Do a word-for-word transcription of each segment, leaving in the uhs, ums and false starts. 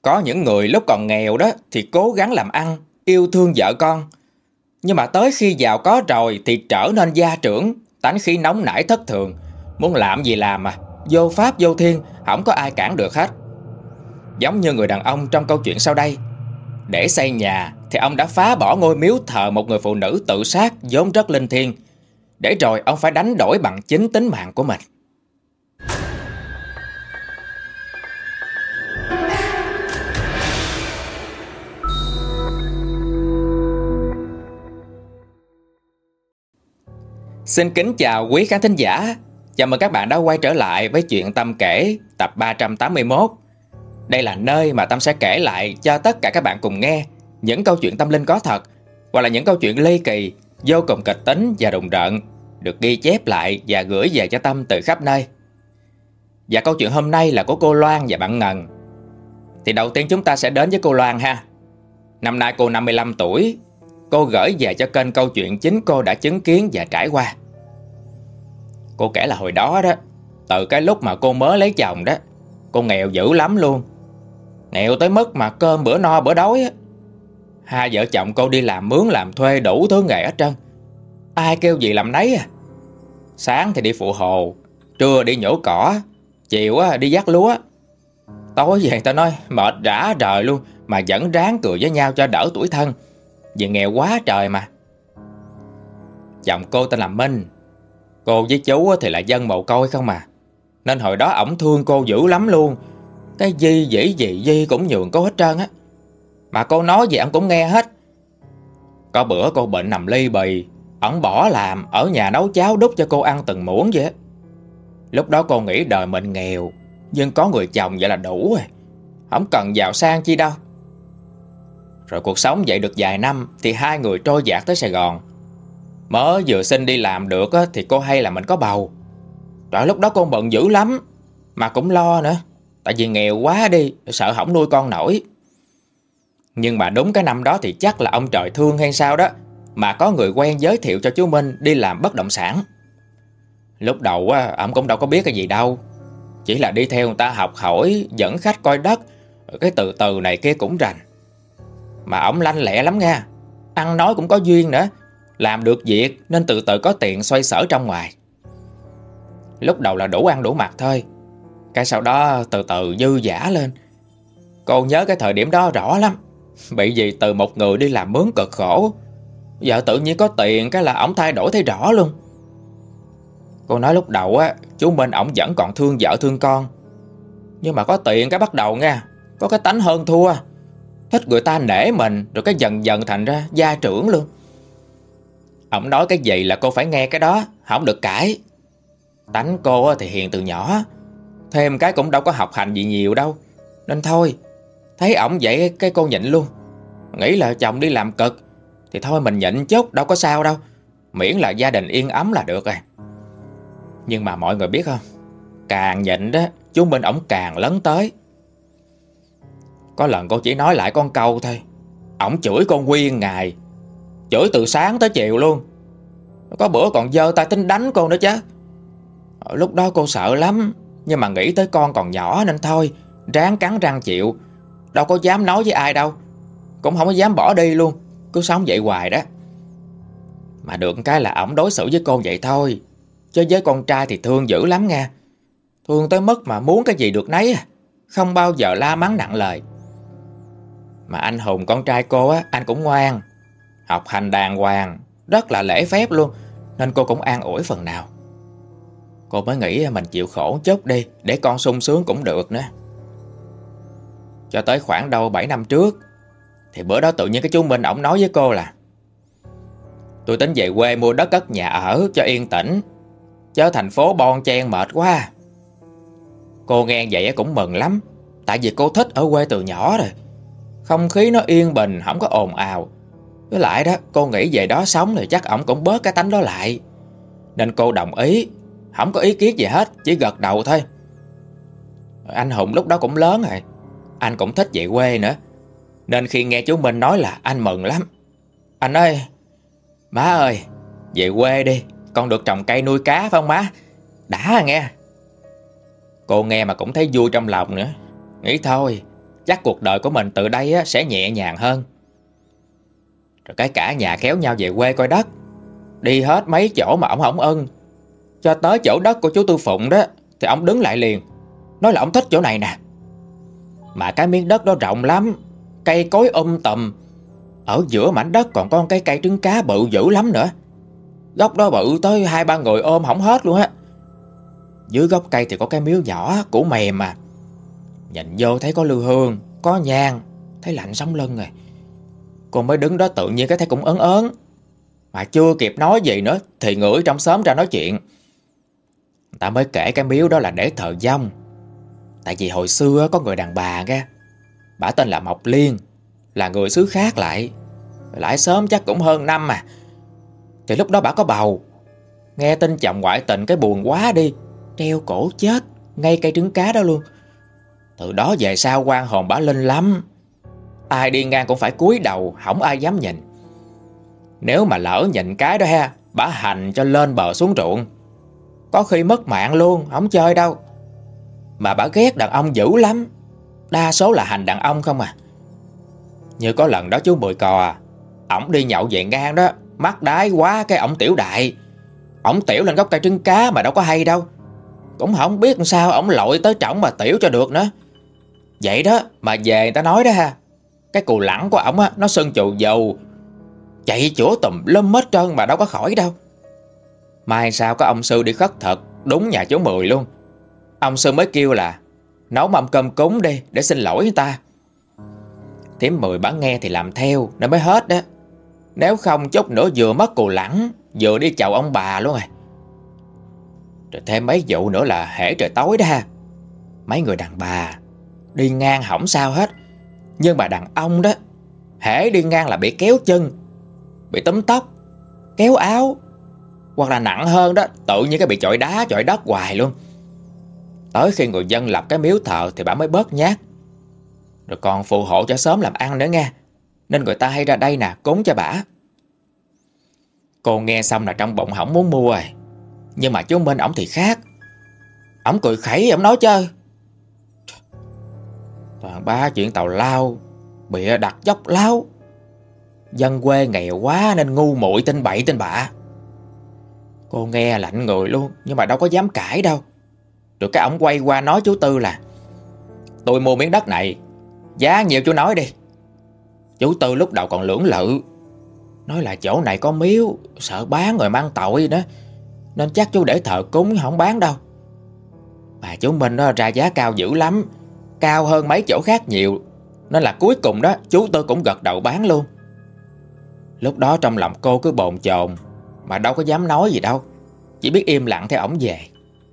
Có những người lúc còn nghèo đó thì cố gắng làm ăn, yêu thương vợ con. Nhưng mà tới khi giàu có rồi thì trở nên gia trưởng, tánh khí nóng nảy thất thường. Muốn làm gì làm à, vô pháp vô thiên, không có ai cản được hết. Giống như người đàn ông trong câu chuyện sau đây. Để xây nhà thì ông đã phá bỏ ngôi miếu thờ một người phụ nữ tự sát vốn rất linh thiêng, để rồi ông phải đánh đổi bằng chính tính mạng của mình. Xin kính chào quý khán thính giả. Chào mừng các bạn đã quay trở lại với Chuyện Tâm kể tập ba trăm tám mươi mốt. Đây là nơi mà Tâm sẽ kể lại cho tất cả các bạn cùng nghe những câu chuyện tâm linh có thật, hoặc là những câu chuyện ly kỳ, vô cùng kịch tính và rùng rợn, được ghi chép lại và gửi về cho Tâm từ khắp nơi. Và câu chuyện hôm nay là của cô Loan và bạn Ngân. Thì đầu tiên chúng ta sẽ đến với cô Loan ha. Năm nay cô năm mươi lăm tuổi. Cô gửi về cho kênh câu chuyện chính cô đã chứng kiến và trải qua. Cô kể là hồi đó đó, từ cái lúc mà cô mới lấy chồng đó, cô nghèo dữ lắm luôn. Nghèo tới mức mà cơm bữa no bữa đói á. Hai vợ chồng cô đi làm mướn làm thuê đủ thứ nghề hết trơn. Ai kêu gì làm nấy à. Sáng thì đi phụ hồ, trưa đi nhổ cỏ, chiều á đi vác lúa. Tối về tao nói mệt rã rời luôn, mà vẫn ráng cười với nhau cho đỡ tủi thân, vì nghèo quá trời mà. Chồng cô tên là Minh. Cô với chú thì là dân mồ côi không mà, nên hồi đó ổng thương cô dữ lắm luôn. Cái gì dĩ gì gì cũng nhường cô hết trơn á. Mà cô nói gì ổng cũng nghe hết. Có bữa cô bệnh nằm ly bì, ổng bỏ làm ở nhà nấu cháo đút cho cô ăn từng muỗng vậy á. Lúc đó cô nghĩ đời mình nghèo, nhưng có người chồng vậy là đủ rồi, không cần giàu sang chi đâu. Rồi cuộc sống vậy được vài năm thì hai người trôi dạt tới Sài Gòn. Mới vừa xin đi làm được á, thì cô hay là mình có bầu. Rồi lúc đó cô bận dữ lắm, mà cũng lo nữa, tại vì nghèo quá đi, sợ không nuôi con nổi. Nhưng mà đúng cái năm đó thì chắc là ông trời thương hay sao đó, mà có người quen giới thiệu cho chú Minh đi làm bất động sản. Lúc đầu á, ông cũng đâu có biết cái gì đâu, chỉ là đi theo người ta học hỏi, dẫn khách coi đất, cái từ từ này kia cũng rành. Mà ổng lanh lẹ lắm nha, ăn nói cũng có duyên nữa, làm được việc nên từ từ có tiền xoay sở trong ngoài. Lúc đầu là đủ ăn đủ mặc thôi, cái sau đó từ từ dư dả lên. Cô nhớ cái thời điểm đó rõ lắm, bị gì từ một người đi làm mướn cực khổ, giờ tự nhiên có tiền cái là ổng thay đổi thấy rõ luôn. Cô nói lúc đầu á, chú Minh ổng vẫn còn thương vợ thương con, nhưng mà có tiền cái bắt đầu nha, có cái tánh hơn thua, thích người ta nể mình, rồi cái dần dần thành ra gia trưởng luôn. Ổng nói cái gì là cô phải nghe cái đó, không được cãi. Tánh cô thì hiền từ nhỏ, thêm cái cũng đâu có học hành gì nhiều đâu, nên thôi, thấy ổng vậy cái cô nhịn luôn. Nghĩ là chồng đi làm cực thì thôi mình nhịn chút, đâu có sao đâu, miễn là gia đình yên ấm là được rồi. Nhưng mà mọi người biết không, càng nhịn đó, chú Minh ổng càng lấn tới. Có lần cô chỉ nói lại con câu thôi, ổng chửi con nguyên ngày, chửi từ sáng tới chiều luôn. Có bữa còn giơ tay tính đánh cô nữa chứ. Lúc đó cô sợ lắm, nhưng mà nghĩ tới con còn nhỏ nên thôi, ráng cắn răng chịu. Đâu có dám nói với ai đâu, cũng không có dám bỏ đi luôn, cứ sống vậy hoài đó. Mà được cái là ổng đối xử với cô vậy thôi, chứ với con trai thì thương dữ lắm nha. Thương tới mức mà muốn cái gì được nấy, không bao giờ la mắng nặng lời. Mà anh Hùng con trai cô á, anh cũng ngoan, học hành đàng hoàng, rất là lễ phép luôn, nên cô cũng an ủi phần nào. Cô mới nghĩ mình chịu khổ chút đi, để con sung sướng cũng được nữa. Cho tới khoảng đâu bảy năm trước, thì bữa đó tự nhiên cái chú Minh ổng nói với cô là tôi tính về quê mua đất cất nhà ở cho yên tĩnh, chứ thành phố bon chen mệt quá. Cô nghe vậy cũng mừng lắm, tại vì cô thích ở quê từ nhỏ rồi. Không khí nó yên bình, không có ồn ào. Với lại đó, cô nghĩ về đó sống thì chắc ổng cũng bớt cái tánh đó lại. Nên cô đồng ý, không có ý kiến gì hết, chỉ gật đầu thôi. Anh Hùng lúc đó cũng lớn rồi, anh cũng thích về quê nữa, nên khi nghe chú Minh nói là anh mừng lắm. Anh ơi, má ơi, về quê đi, con được trồng cây nuôi cá phải không má? Đã à nghe. Cô nghe mà cũng thấy vui trong lòng nữa, nghĩ thôi, chắc cuộc đời của mình từ đây á, sẽ nhẹ nhàng hơn. Rồi cái cả nhà kéo nhau về quê coi đất. Đi hết mấy chỗ mà ổng không ưng. Cho tới chỗ đất của chú Tư Phụng đó thì ổng đứng lại liền, nói là ổng thích chỗ này nè. Mà cái miếng đất đó rộng lắm, cây cối um tùm. Ở giữa mảnh đất còn có cái cây trứng cá bự dữ lắm nữa. Gốc đó bự tới hai ba người ôm không hết luôn á. Dưới gốc cây thì có cái miếu nhỏ củ mềm mà. Nhìn vô thấy có lư hương, có nhang, thấy lạnh sống lưng rồi. Cô mới đứng đó tự nhiên cái thấy cũng ớn ớn. Mà chưa kịp nói gì nữa thì ngửi trong xóm ra nói chuyện. Người ta mới kể cái miếu đó là để thờ dông. Tại vì hồi xưa có người đàn bà ra, bả tên là Mộc Liên, là người xứ khác lại. Lại sớm chắc cũng hơn năm mà. Thì lúc đó bả có bầu. Nghe tin chồng ngoại tình cái buồn quá đi, treo cổ chết ngay cây trứng cá đó luôn. Từ đó về sau oan hồn bả linh lắm. Ai đi ngang cũng phải cúi đầu, không ai dám nhìn. Nếu mà lỡ nhìn cái đó ha, bả hành cho lên bờ xuống ruộng. Có khi mất mạng luôn, không chơi đâu. Mà bả ghét đàn ông dữ lắm. Đa số là hành đàn ông không à. Như có lần đó chú Mười Cò, ổng đi nhậu về ngang đó, mắc đái quá cái ổng tiểu đại. Ổng tiểu lên gốc cây trứng cá mà đâu có hay đâu. Cũng không biết sao ổng lội tới trỏng mà tiểu cho được nữa. Vậy đó mà về người ta nói đó ha, cái cù lẳng của ổng á, nó sưng chù dầu, chạy chữa tùm lum hết trơn mà đâu có khỏi đâu. Mai sao có ông sư đi khất thực đúng nhà chú Mười luôn. Ông sư mới kêu là nấu mâm cơm cúng đi để xin lỗi người ta. Thím Mười bả nghe thì làm theo nó mới hết đó. Nếu không chút nữa vừa mất cù lẳng, vừa đi chầu ông bà luôn rồi. Rồi thêm mấy vụ nữa là hễ trời tối đó ha, mấy người đàn bà đi ngang không sao hết. Nhưng mà đàn ông đó, hễ đi ngang là bị kéo chân, bị túm tóc, kéo áo. Hoặc là nặng hơn đó, tự nhiên cái bị chọi đá chọi đất hoài luôn. Tới khi người dân lập cái miếu thờ thì bà mới bớt nhát. Rồi còn phù hộ cho xóm làm ăn nữa nghe. Nên người ta hay ra đây nè cúng cho bả. Cô nghe xong là trong bụng hổng muốn mua rồi. Nhưng mà chú Minh ổng thì khác. Ổng cười khẩy, ổng nói chơi toàn ba chuyện tào lao, bịa đặt dốc láo. Dân quê nghèo quá nên ngu muội tin bậy tin bạ. Cô nghe lạnh người luôn, nhưng mà đâu có dám cãi đâu. Rồi cái ổng quay qua nói chú Tư là tôi mua miếng đất này, giá nhiều chú nói đi. Chú Tư lúc đầu còn lưỡng lự, nói là chỗ này có miếu, sợ bán rồi mang tội nữa, nên chắc chú để thờ cúng không bán đâu. Mà chú Minh nó ra giá cao dữ lắm, cao hơn mấy chỗ khác nhiều. Nên là cuối cùng đó chú Tư cũng gật đầu bán luôn. Lúc đó trong lòng cô cứ bồn chồn, mà đâu có dám nói gì đâu, chỉ biết im lặng theo ổng về.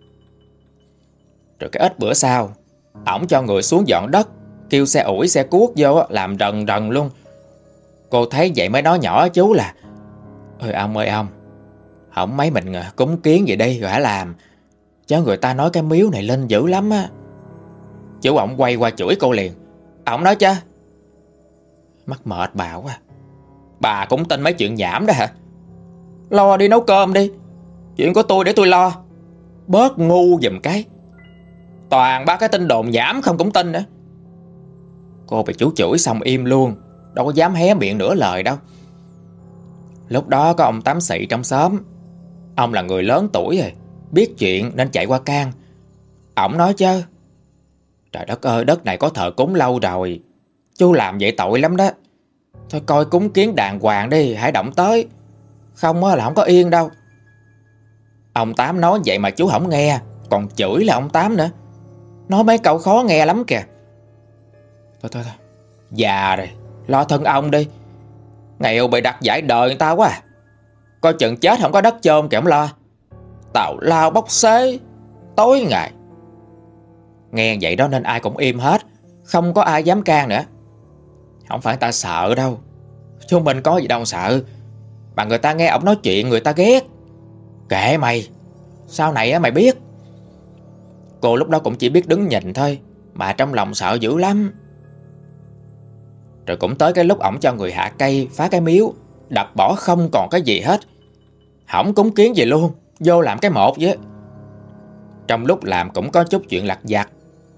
Rồi cái ít bữa sau, ổng cho người xuống dọn đất, kêu xe ủi xe cuốc vô làm rần rần luôn. Cô thấy vậy mới nói nhỏ chú là ơi ông ơi ông, không mấy mình cúng kiến vậy đi rồi hãy làm, chứ người ta nói cái miếu này linh dữ lắm á. Chú ổng quay qua chửi cô liền. Ổng nói chứ mắc mệt bà quá, bà cũng tin mấy chuyện nhảm đó hả? Lo đi nấu cơm đi, chuyện của tôi để tôi lo. Bớt ngu giùm cái, toàn ba cái tin đồn nhảm không cũng tin nữa. Cô bị chú chửi xong im luôn, đâu có dám hé miệng nửa lời đâu. Lúc đó có ông Tám Xị trong xóm. Ông là người lớn tuổi rồi, biết chuyện nên chạy qua can. Ổng nói chứ trời đất ơi, đất này có thờ cúng lâu rồi, chú làm vậy tội lắm đó. Thôi coi cúng kiến đàng hoàng đi, hãy động tới, không là không có yên đâu. Ông Tám nói vậy mà chú không nghe, còn chửi là ông Tám nữa, nói mấy câu khó nghe lắm kìa. Thôi thôi thôi, già rồi, lo thân ông đi. Nghèo bị đặt giải đời người ta quá à. Coi chừng chết không có đất chôn kìa ông lo. Tào lao bốc xế tối ngày. Nghe vậy đó nên ai cũng im hết, không có ai dám can nữa. Không phải ta sợ đâu, chúng mình có gì đâu sợ. Mà người ta nghe ổng nói chuyện người ta ghét. Kệ mày, sau này á mày biết. Cô lúc đó cũng chỉ biết đứng nhìn thôi, mà trong lòng sợ dữ lắm. Rồi cũng tới cái lúc ổng cho người hạ cây phá cái miếu, đập bỏ không còn cái gì hết, không cúng kiến gì luôn, vô làm cái một với. Trong lúc làm cũng có chút chuyện lặt vặt,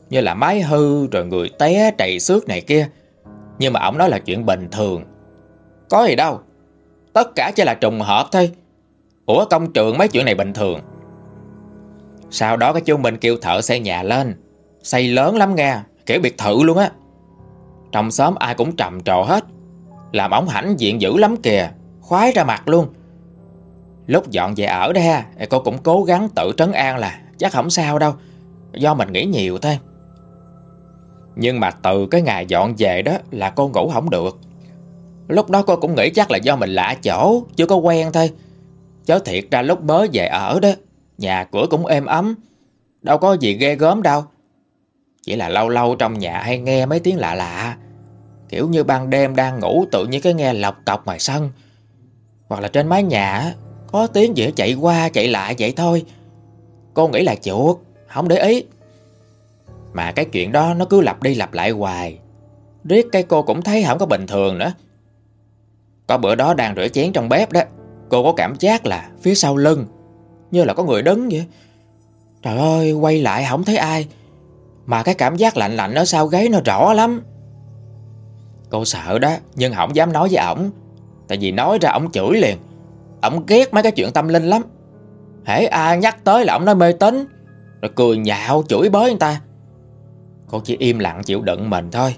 như là máy hư rồi người té trầy xước này kia. Nhưng mà ổng nói là chuyện bình thường. Có gì đâu, tất cả chỉ là trùng hợp thôi. Ủa công trường mấy chuyện này bình thường. Sau đó cái chú Minh kêu thợ xây nhà lên. Xây lớn lắm nghe, kiểu biệt thự luôn á. Trong xóm ai cũng trầm trồ hết. Làm ổng hãnh diện dữ lắm kìa, khoái ra mặt luôn. Lúc dọn về ở đây ha, cô cũng cố gắng tự trấn an là chắc không sao đâu, do mình nghĩ nhiều thôi. Nhưng mà từ cái ngày dọn về đó là cô ngủ không được. Lúc đó cô cũng nghĩ chắc là do mình lạ chỗ, chưa có quen thôi. Chứ thiệt ra lúc mới về ở đó, nhà cửa cũng êm ấm, đâu có gì ghê gớm đâu. Chỉ là lâu lâu trong nhà hay nghe mấy tiếng lạ lạ, kiểu như ban đêm đang ngủ tự nhiên cái nghe lọc cọc ngoài sân, hoặc là trên mái nhà có tiếng gì chạy qua chạy lại vậy thôi. Cô nghĩ là chuột, không để ý. Mà cái chuyện đó nó cứ lặp đi lặp lại hoài, riết cái cô cũng thấy không có bình thường nữa. Có bữa đó đang rửa chén trong bếp đó, cô có cảm giác là phía sau lưng như là có người đứng vậy. Trời ơi, quay lại không thấy ai, mà cái cảm giác lạnh lạnh ở sau gáy nó rõ lắm. Cô sợ đó, nhưng không dám nói với ổng. Tại vì nói ra ổng chửi liền. Ổng ghét mấy cái chuyện tâm linh lắm. Hễ ai nhắc tới là ổng nói mê tín, rồi cười nhạo chửi bới người ta. Cô chỉ im lặng chịu đựng mình thôi.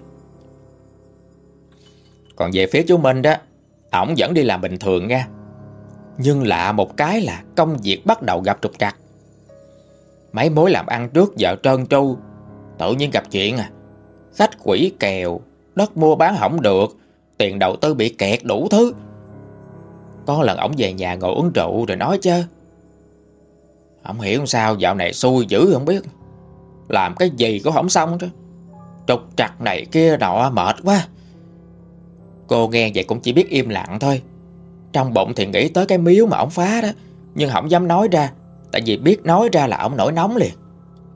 Còn về phía chú Minh đó, ổng vẫn đi làm bình thường nha. Nhưng lạ một cái là công việc bắt đầu gặp trục trặc. Mấy mối làm ăn trước giờ trơn tru, tự nhiên gặp chuyện à. Khách quỷ kèo, đất mua bán không được, tiền đầu tư bị kẹt đủ thứ. Có lần ổng về nhà ngồi uống rượu rồi nói chứ, không hiểu sao dạo này xui dữ không biết, làm cái gì cũng không xong đó, trục trặc này kia nọ mệt quá. Cô nghe vậy cũng chỉ biết im lặng thôi. Trong bụng thì nghĩ tới cái miếu mà ổng phá đó, nhưng không dám nói ra, tại vì biết nói ra là ổng nổi nóng liền.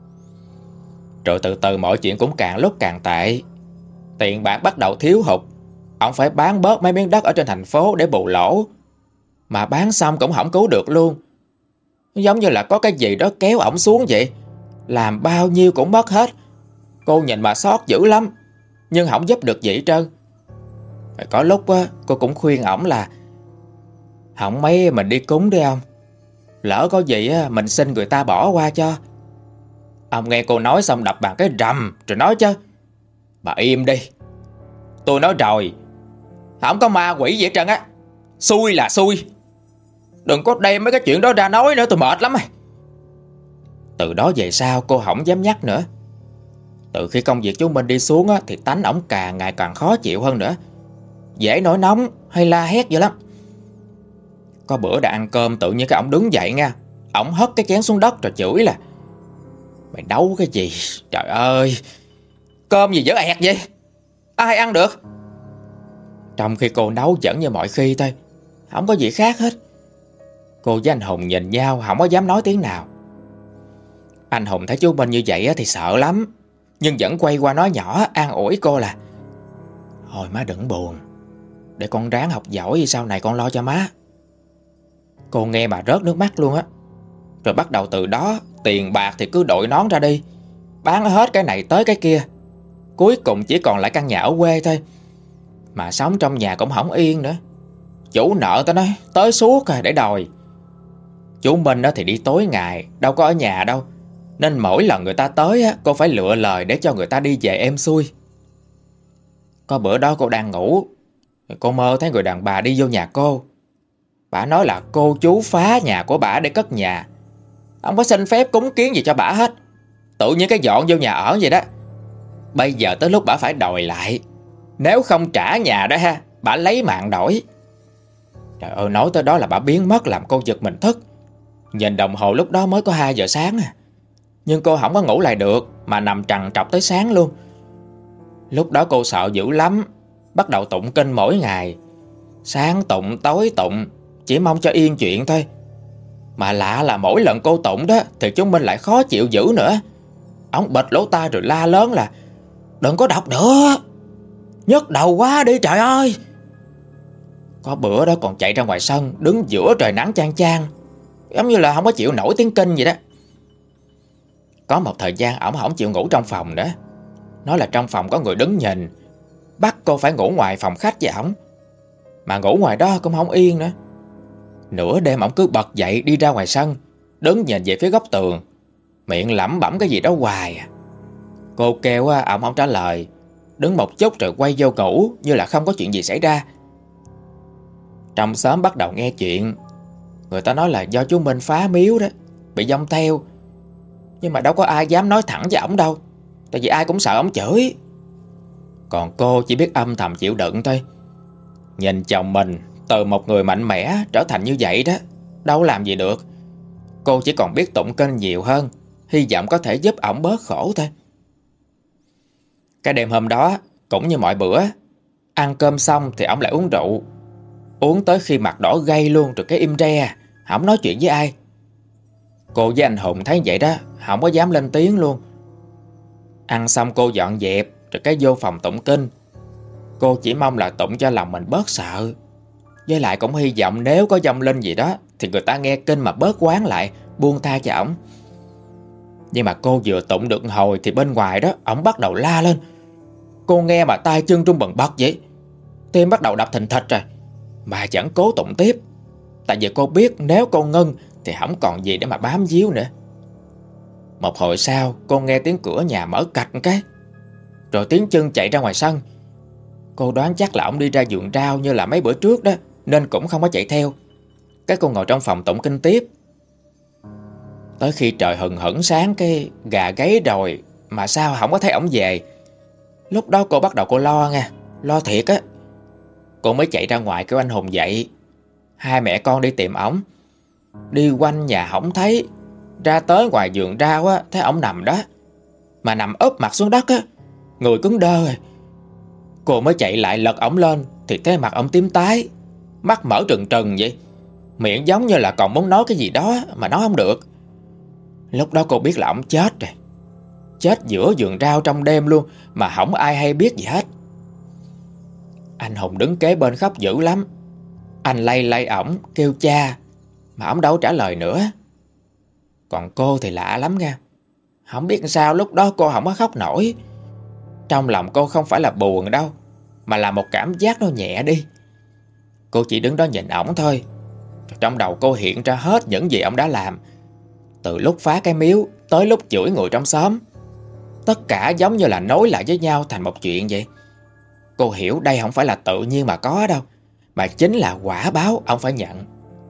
Rồi từ từ mọi chuyện cũng càng lúc càng tệ. Tiền bạc bắt đầu thiếu hụt. Ổng phải bán bớt mấy miếng đất ở trên thành phố để bù lỗ. Mà bán xong cũng không cứu được luôn. Giống như là có cái gì đó kéo ổng xuống vậy. Làm bao nhiêu cũng mất hết. Cô nhìn mà xót dữ lắm, nhưng không giúp được gì hết trơn. Có lúc á, cô cũng khuyên ổng là không mấy mình đi cúng đi ông, lỡ có gì á, mình xin người ta bỏ qua cho. Ông nghe cô nói xong đập bàn cái rầm, rồi nói chứ, bà im đi, tôi nói rồi, không có ma quỷ gì hết trơn á, xui là xui, đừng có đem mấy cái chuyện đó ra nói nữa, tôi mệt lắm. Từ đó về sau cô không dám nhắc nữa. Từ khi công việc chú Minh đi xuống á, thì tánh ổng càng ngày càng khó chịu hơn nữa, dễ nổi nóng hay la hét vậy lắm. Có bữa đã ăn cơm tự nhiên cái ổng đứng dậy nha, ổng hất cái chén xuống đất rồi chửi là, mày nấu cái gì, trời ơi, cơm gì dở ẹt vậy, ai ăn được. Trong khi cô nấu vẫn như mọi khi thôi, không có gì khác hết. Cô với anh Hùng nhìn nhau không có dám nói tiếng nào. Anh Hùng thấy chú Minh như vậy thì sợ lắm, nhưng vẫn quay qua nói nhỏ an ủi cô là, thôi má đừng buồn, để con ráng học giỏi, sau này con lo cho má. Cô nghe mà rớt nước mắt luôn á. Rồi bắt đầu từ đó, tiền bạc thì cứ đội nón ra đi, bán hết cái này tới cái kia. Cuối cùng chỉ còn lại căn nhà ở quê thôi. Mà sống trong nhà cũng không yên nữa. Chủ nợ tao nói tới suốt à để đòi. Chú Minh thì đi tối ngày, đâu có ở nhà đâu, nên mỗi lần người ta tới á, cô phải lựa lời để cho người ta đi về êm xuôi. Có bữa đó cô đang ngủ, cô mơ thấy người đàn bà đi vô nhà cô. Bà nói là cô chú phá nhà của bà để cất nhà, không có xin phép cúng kiến gì cho bà hết, tự nhiên cái dọn vô nhà ở vậy đó. Bây giờ tới lúc bà phải đòi lại, nếu không trả nhà đó ha, bà lấy mạng đổi. Trời ơi, nói tới đó là bà biến mất làm cô giật mình thức. Nhìn đồng hồ lúc đó mới có hai giờ sáng à. Nhưng cô không có ngủ lại được, mà nằm trằn trọc tới sáng luôn. Lúc đó cô sợ dữ lắm, bắt đầu tụng kinh mỗi ngày, sáng tụng tối tụng, chỉ mong cho yên chuyện thôi. Mà lạ là mỗi lần cô tụng đó thì chúng mình lại khó chịu dữ nữa. Ông bịt lỗ tai rồi la lớn là, đừng có đọc nữa, nhức đầu quá đi trời ơi. Có bữa đó còn chạy ra ngoài sân, đứng giữa trời nắng chang chang, giống như là không có chịu nổi tiếng kinh vậy đó. Có một thời gian ổng không chịu ngủ trong phòng nữa. Nói là trong phòng có người đứng nhìn, bắt cô phải ngủ ngoài phòng khách với ổng. Mà ngủ ngoài đó cũng không yên nữa. Nửa đêm ổng cứ bật dậy đi ra ngoài sân, đứng nhìn về phía góc tường, miệng lẩm bẩm cái gì đó hoài. Cô kêu ổng không trả lời, đứng một chút rồi quay vô ngủ như là không có chuyện gì xảy ra. Trong xóm bắt đầu nghe chuyện. Người ta nói là do chú Minh phá miếu đó, bị vong theo. Nhưng mà đâu có ai dám nói thẳng với ổng đâu, tại vì ai cũng sợ ổng chửi. Còn cô chỉ biết âm thầm chịu đựng thôi. Nhìn chồng mình từ một người mạnh mẽ trở thành như vậy đó, đâu làm gì được. Cô chỉ còn biết tụng kinh nhiều hơn, hy vọng có thể giúp ổng bớt khổ thôi. Cái đêm hôm đó cũng như mọi bữa, ăn cơm xong thì ổng lại uống rượu. Uống tới khi mặt đỏ gay luôn rồi cái im re, không nói chuyện với ai. Cô với anh Hùng thấy vậy đó, không có dám lên tiếng luôn. Ăn xong cô dọn dẹp rồi cái vô phòng tụng kinh. Cô chỉ mong là tụng cho lòng mình bớt sợ. Với lại cũng hy vọng nếu có vong linh gì đó thì người ta nghe kinh mà bớt quán lại, buông tha cho ổng. Nhưng mà cô vừa tụng được hồi thì bên ngoài đó ổng bắt đầu la lên. Cô nghe mà tay chân run bần bật vậy. Tim bắt đầu đập thình thịch rồi, mà vẫn cố tụng tiếp. Tại vì cô biết nếu cô ngưng thì không còn gì để mà bám víu nữa. Một hồi sau cô nghe tiếng cửa nhà mở cạch một cái, rồi tiếng chân chạy ra ngoài sân. Cô đoán chắc là ổng đi ra vườn rau như là mấy bữa trước đó, nên cũng không có chạy theo. Cái cô ngồi trong phòng tụng kinh tiếp. Tới khi trời hừng hửng sáng cái gà gáy rồi mà sao không có thấy ổng về. Lúc đó cô bắt đầu cô lo nha, lo thiệt á. Cô mới chạy ra ngoài kêu anh Hùng dậy. Hai mẹ con đi tìm ổng. Đi quanh nhà không thấy. Ra tới ngoài vườn rau á, thấy ổng nằm đó, mà nằm úp mặt xuống đất á, người cứng đơ rồi. Cô mới chạy lại lật ổng lên thì thấy mặt ổng tím tái, mắt mở trừng trừng vậy, miệng giống như là còn muốn nói cái gì đó mà nói không được. Lúc đó cô biết là ổng chết rồi. Chết giữa vườn rau trong đêm luôn, mà không ai hay biết gì hết. Anh Hùng đứng kế bên khóc dữ lắm. Anh lay lay ổng kêu cha, mà ổng đâu trả lời nữa. Còn cô thì lạ lắm nha. Không biết sao lúc đó cô không có khóc nổi. Trong lòng cô không phải là buồn đâu, mà là một cảm giác nó nhẹ đi. Cô chỉ đứng đó nhìn ổng thôi. Trong đầu cô hiện ra hết những gì ổng đã làm, từ lúc phá cái miếu tới lúc chửi người trong xóm. Tất cả giống như là nối lại với nhau thành một chuyện vậy. Cô hiểu đây không phải là tự nhiên mà có đâu, mà chính là quả báo ông phải nhận.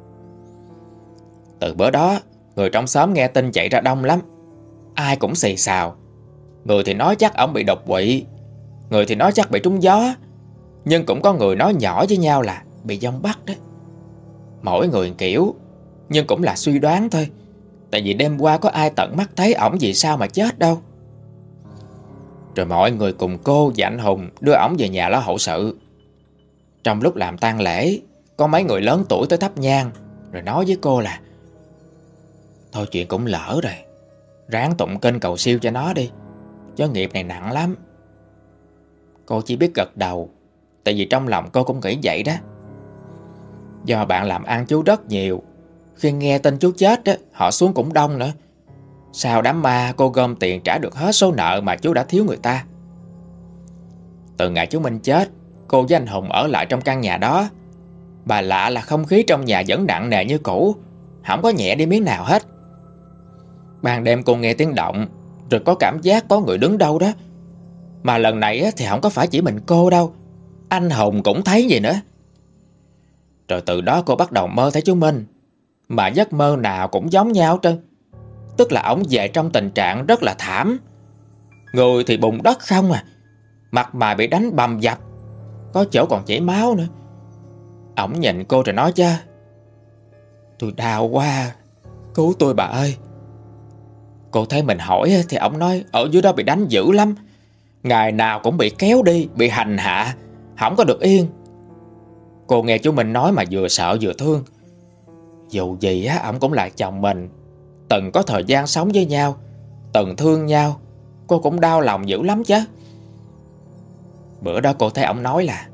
Từ bữa đó, người trong xóm nghe tin chạy ra đông lắm. Ai cũng xì xào. Người thì nói chắc ông bị đột quỵ, người thì nói chắc bị trúng gió, nhưng cũng có người nói nhỏ với nhau là bị vong bắt đó. Mỗi người kiểu, nhưng cũng là suy đoán thôi. Tại vì đêm qua có ai tận mắt thấy ổng vì sao mà chết đâu. Rồi mọi người cùng cô và anh Hùng đưa ổng về nhà lo hậu sự. Trong lúc làm tang lễ, có mấy người lớn tuổi tới thắp nhang, rồi nói với cô là thôi chuyện cũng lỡ rồi, ráng tụng kinh cầu siêu cho nó đi, chứ nghiệp này nặng lắm. Cô chỉ biết gật đầu, tại vì trong lòng cô cũng nghĩ vậy đó. Do bạn làm ăn chú rất nhiều, khi nghe tin chú chết á, họ xuống cũng đông nữa. Sau đám ma cô gom tiền trả được hết số nợ mà chú đã thiếu người ta. Từ ngày chú Minh chết, cô với anh Hùng ở lại trong căn nhà đó. Bà lạ là không khí trong nhà vẫn nặng nề như cũ, không có nhẹ đi miếng nào hết. Ban đêm cô nghe tiếng động, rồi có cảm giác có người đứng đâu đó. Mà lần này thì không có phải chỉ mình cô đâu, anh Hùng cũng thấy vậy nữa. Rồi từ đó cô bắt đầu mơ thấy chú Minh, mà giấc mơ nào cũng giống nhau trơn. Tức là ổng về trong tình trạng rất là thảm. Người thì bùn đất không à, mặt mày bị đánh bầm dập, có chỗ còn chảy máu nữa. Ổng nhìn cô rồi nói chứ: tôi đau quá, cứu tôi bà ơi. Cô thấy mình hỏi thì ổng nói ở dưới đó bị đánh dữ lắm, ngày nào cũng bị kéo đi, bị hành hạ, không có được yên. Cô nghe chú Minh nói mà vừa sợ vừa thương. Dù gì á, ổng cũng là chồng mình, từng có thời gian sống với nhau, từng thương nhau. Cô cũng đau lòng dữ lắm chứ. Bữa đó cô thấy ổng nói là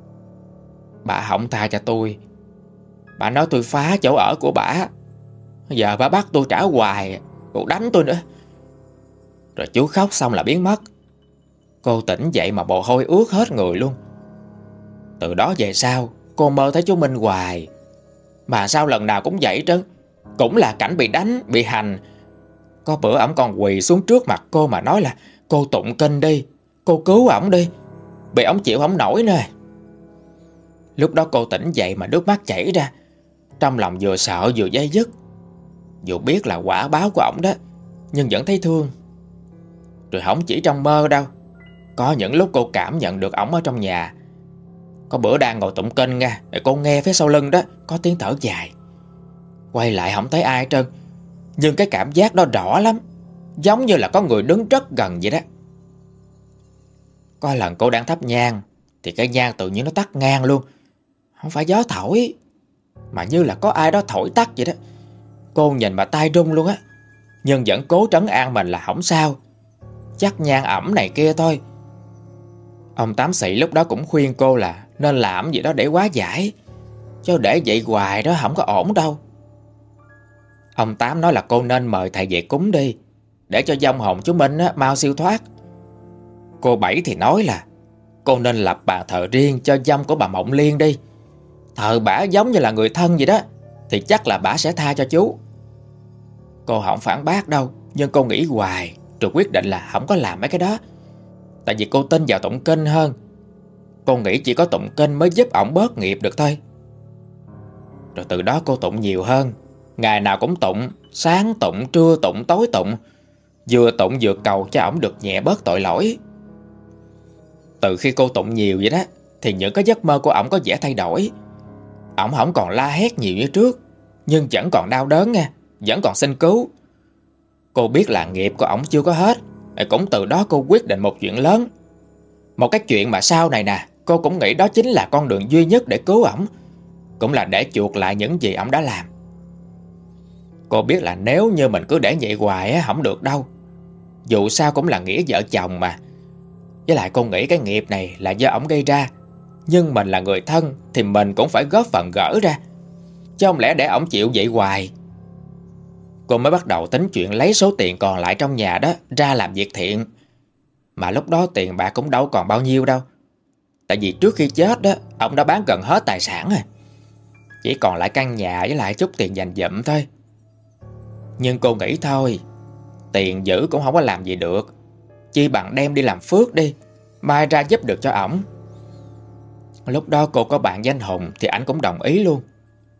bà không tha cho tôi. Bà nói tôi phá chỗ ở của bà, giờ bà bắt tôi trả hoài, cô đánh tôi nữa. Rồi chú khóc xong là biến mất. Cô tỉnh dậy mà mồ hôi ướt hết người luôn. Từ đó về sau cô mơ thấy chú Minh hoài. Mà sao lần nào cũng vậy trơn, cũng là cảnh bị đánh, bị hành. Có bữa ổng còn quỳ xuống trước mặt cô mà nói là cô tụng kinh đi, cô cứu ổng đi. Bị ổng chịu không nổi nữa. Lúc đó cô tỉnh dậy mà nước mắt chảy ra, trong lòng vừa sợ vừa dây dứt. Dù biết là quả báo của ổng đó, nhưng vẫn thấy thương. Rồi không chỉ trong mơ đâu, có những lúc cô cảm nhận được ổng ở trong nhà. Có bữa đang ngồi tụng kinh nha, để cô nghe phía sau lưng đó có tiếng thở dài. Quay lại không thấy ai hết trơn, nhưng cái cảm giác đó rõ lắm, giống như là có người đứng rất gần vậy đó. Có lần cô đang thắp nhang thì cái nhang tự nhiên nó tắt ngang luôn. Không phải gió thổi, mà như là có ai đó thổi tắt vậy đó. Cô nhìn mà tay run luôn á, nhưng vẫn cố trấn an mình là không sao, chắc nhang ẩm này kia thôi. Ông Tám Sĩ lúc đó cũng khuyên cô là nên làm gì đó để hóa giải, chứ để vậy hoài đó không có ổn đâu. Ông Tám nói là cô nên mời thầy về cúng đi, để cho vong hồn chú Minh á, mau siêu thoát. Cô Bảy thì nói là cô nên lập bàn thờ riêng cho vong của bà Mộng Liên đi. Thờ bả giống như là người thân vậy đó, thì chắc là bả sẽ tha cho chú. Cô không phản bác đâu, nhưng cô nghĩ hoài, rồi quyết định là không có làm mấy cái đó. Tại vì cô tin vào tụng kinh hơn. Cô nghĩ chỉ có tụng kinh mới giúp ổng bớt nghiệp được thôi. Rồi từ đó cô tụng nhiều hơn, ngày nào cũng tụng, sáng tụng, trưa tụng, tối tụng. Vừa tụng vừa cầu cho ổng được nhẹ bớt tội lỗi. Từ khi cô tụng nhiều vậy đó, thì những cái giấc mơ của ổng có vẻ thay đổi. Ổng không còn la hét nhiều như trước, nhưng vẫn còn đau đớn nha, vẫn còn xin cứu. Cô biết là nghiệp của ổng chưa có hết. Cũng từ đó cô quyết định một chuyện lớn, một cái chuyện mà sau này nè, cô cũng nghĩ đó chính là con đường duy nhất để cứu ổng, cũng là để chuộc lại những gì ổng đã làm. Cô biết là nếu như mình cứ để vậy hoài á, không được đâu. Dù sao cũng là nghĩa vợ chồng mà. Với lại cô nghĩ cái nghiệp này là do ổng gây ra, nhưng mình là người thân thì mình cũng phải góp phần gỡ ra, chứ không lẽ để ổng chịu vậy hoài. Cô mới bắt đầu tính chuyện lấy số tiền còn lại trong nhà đó ra làm việc thiện. Mà lúc đó tiền bạc cũng đâu còn bao nhiêu đâu. Tại vì trước khi chết đó, ông đã bán gần hết tài sản rồi. Chỉ còn lại căn nhà với lại chút tiền dành dụm thôi. Nhưng cô nghĩ thôi, tiền giữ cũng không có làm gì được, chi bằng đem đi làm phước đi, mai ra giúp được cho ổng. Lúc đó cô có bạn với anh Hùng thì anh cũng đồng ý luôn.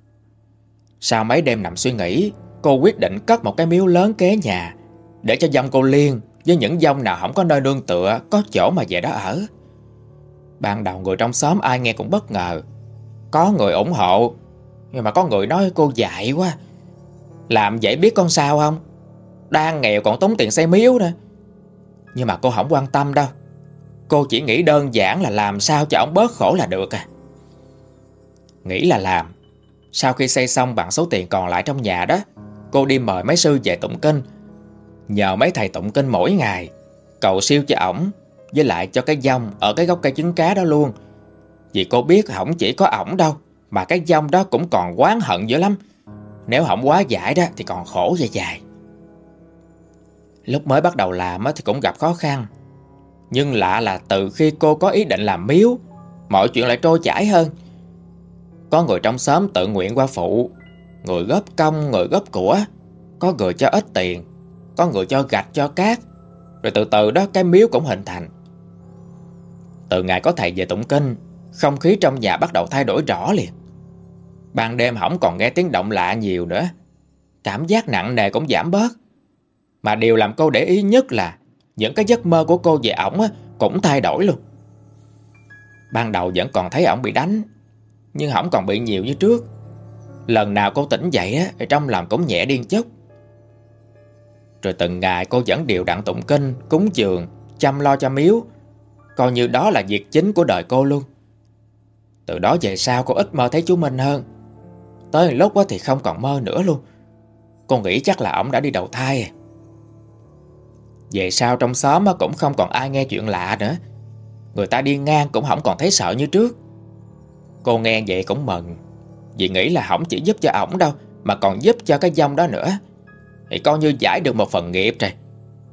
Sau mấy đêm nằm suy nghĩ, cô quyết định cất một cái miếu lớn kế nhà, để cho vong cô Liên với những vong nào không có nơi nương tựa có chỗ mà về đó ở. Ban đầu người trong xóm ai nghe cũng bất ngờ. Có người ủng hộ, nhưng mà có người nói cô dại quá. Làm vậy biết con sao không? Đang nghèo còn tốn tiền xây miếu nữa. Nhưng mà cô không quan tâm đâu. Cô chỉ nghĩ đơn giản là làm sao cho ổng bớt khổ là được à. Nghĩ là làm. Sau khi xây xong bằng số tiền còn lại trong nhà đó, cô đi mời mấy sư về tụng kinh, nhờ mấy thầy tụng kinh mỗi ngày, cầu siêu cho ổng, với lại cho cái vong ở cái gốc cây trứng cá đó luôn. Vì cô biết không chỉ có ổng đâu, mà cái vong đó cũng còn oán hận dữ lắm. Nếu không hóa giải đó thì còn khổ dài dài. Lúc mới bắt đầu làm thì cũng gặp khó khăn. Nhưng lạ là từ khi cô có ý định làm miếu, mọi chuyện lại trôi chảy hơn. Có người trong xóm tự nguyện qua phụ, người góp công, người góp của. Có người cho ít tiền, có người cho gạch, cho cát. Rồi từ từ đó cái miếu cũng hình thành. Từ ngày có thầy về tụng kinh, không khí trong nhà bắt đầu thay đổi rõ liền. Ban đêm không còn nghe tiếng động lạ nhiều nữa. Cảm giác nặng nề cũng giảm bớt. Mà điều làm cô để ý nhất là những cái giấc mơ của cô về ổng cũng thay đổi luôn. Ban đầu vẫn còn thấy ổng bị đánh, nhưng không còn bị nhiều như trước. Lần nào cô tỉnh dậy á, trong lòng cũng nhẹ đi chút. Rồi từng ngày cô vẫn đều đặn tụng kinh, cúng dường, chăm lo cho miếu, coi như đó là việc chính của đời cô luôn. Từ đó về sau cô ít mơ thấy chú Minh hơn. Tới lúc thì không còn mơ nữa luôn. Cô nghĩ chắc là ổng đã đi đầu thai. Về sau trong xóm cũng không còn ai nghe chuyện lạ nữa. Người ta đi ngang cũng không còn thấy sợ như trước. Cô nghe vậy cũng mừng, vì nghĩ là không chỉ giúp cho ổng đâu, mà còn giúp cho cái vong đó nữa, thì coi như giải được một phần nghiệp rồi.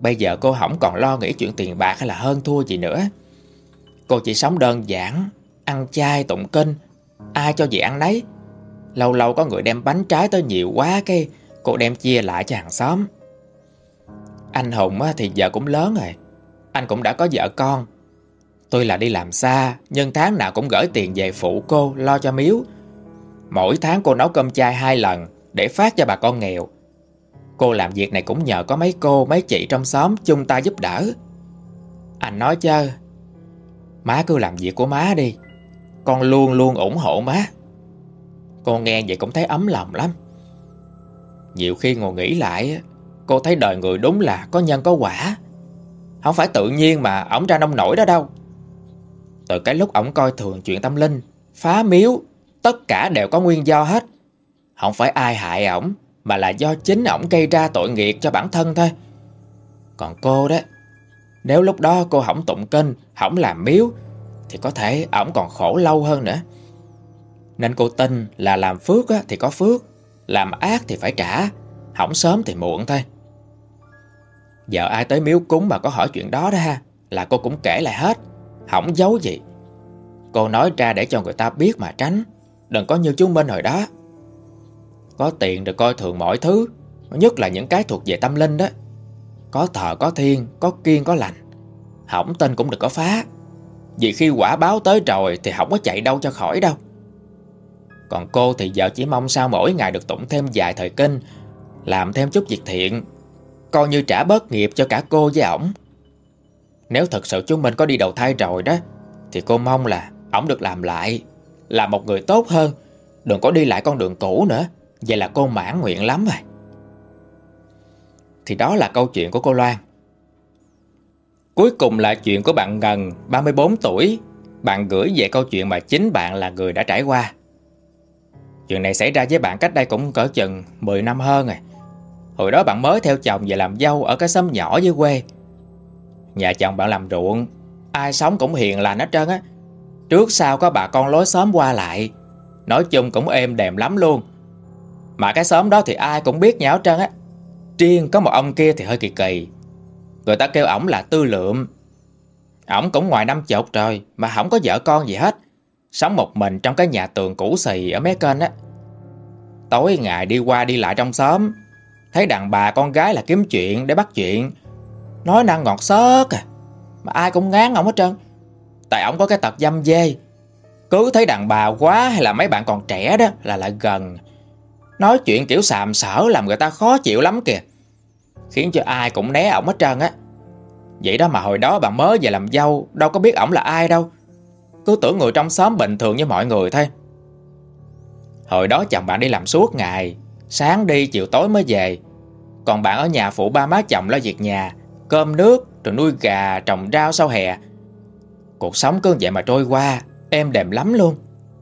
Bây giờ cô không còn lo nghĩ chuyện tiền bạc hay là hơn thua gì nữa. Cô chỉ sống đơn giản, ăn chay tụng kinh, ai cho gì ăn nấy. Lâu lâu có người đem bánh trái tới nhiều quá, cái cô đem chia lại cho hàng xóm. Anh Hùng thì giờ cũng lớn rồi, anh cũng đã có vợ con. Tuy là đi làm xa, nhưng tháng nào cũng gửi tiền về phụ cô lo cho miếu. Mỗi tháng cô nấu cơm chay hai lần để phát cho bà con nghèo. Cô làm việc này cũng nhờ có mấy cô, mấy chị trong xóm chung tay giúp đỡ. Anh nói chứ, má cứ làm việc của má đi, con luôn luôn ủng hộ má. Cô nghe vậy cũng thấy ấm lòng lắm. Nhiều khi ngồi nghĩ lại, cô thấy đời người đúng là có nhân có quả. Không phải tự nhiên mà ổng ra nông nổi đó đâu. Từ cái lúc ổng coi thường chuyện tâm linh, phá miếu, tất cả đều có nguyên do hết. Không phải ai hại ổng, mà là do chính ổng gây ra tội nghiệp cho bản thân thôi. Còn cô đó, nếu lúc đó cô không tụng kinh, không làm miếu, thì có thể ổng còn khổ lâu hơn nữa. Nên cô tin là làm phước thì có phước, làm ác thì phải trả, hỏng sớm thì muộn thôi. Giờ ai tới miếu cúng mà có hỏi chuyện đó đó ha, là cô cũng kể lại hết, không giấu gì. Cô nói ra để cho người ta biết mà tránh, đừng có như chú Minh hồi đó. Có tiền rồi coi thường mọi thứ, nhất là những cái thuộc về tâm linh đó. Có thờ có thiên, có kiêng có lành, hỏng tin cũng đừng có phá. Vì khi quả báo tới rồi thì không có chạy đâu cho khỏi đâu. Còn cô thì giờ chỉ mong sao mỗi ngày được tụng thêm vài thời kinh, làm thêm chút việc thiện, coi như trả bớt nghiệp cho cả cô với ổng. Nếu thật sự chúng mình có đi đầu thai rồi đó, thì cô mong là ổng được làm lại, là một người tốt hơn, đừng có đi lại con đường cũ nữa. Vậy là cô mãn nguyện lắm rồi. Thì đó là câu chuyện của cô Loan. Cuối cùng là chuyện của bạn Ngân, ba mươi bốn tuổi. Bạn gửi về câu chuyện mà chính bạn là người đã trải qua. Chuyện này xảy ra với bạn cách đây cũng cỡ chừng mười năm hơn rồi. Hồi đó bạn mới theo chồng về làm dâu ở cái xóm nhỏ dưới quê. Nhà chồng bạn làm ruộng, ai sống cũng hiền lành hết trơn á. Trước sau có bà con lối xóm qua lại, nói chung cũng êm đềm lắm luôn. Mà cái xóm đó thì ai cũng biết nhau hết trơn á. Riêng có một ông kia thì hơi kỳ kỳ. Người ta kêu ổng là Tư Lượm. Ổng cũng ngoài năm chục rồi mà không có vợ con gì hết, sống một mình trong cái nhà tường cũ xì ở mé kênh á. Tối ngày đi qua đi lại trong xóm, thấy đàn bà con gái là kiếm chuyện để bắt chuyện, nói năng ngọt xớt à, mà ai cũng ngán ổng hết trơn. Tại ổng có cái tật dâm dê, cứ thấy đàn bà quá hay là mấy bạn còn trẻ đó là lại gần, nói chuyện kiểu xàm xỡ làm người ta khó chịu lắm kìa, khiến cho ai cũng né ổng hết trơn á. Vậy đó mà hồi đó bạn mới về làm dâu đâu có biết ổng là ai đâu, cứ tưởng người trong xóm bình thường như mọi người thôi. Hồi đó chồng bạn đi làm suốt ngày, sáng đi chiều tối mới về. Còn bạn ở nhà phụ ba má chồng lo việc nhà, cơm nước, rồi nuôi gà, trồng rau sau hè. Cuộc sống cứ vậy mà trôi qua, êm đềm lắm luôn.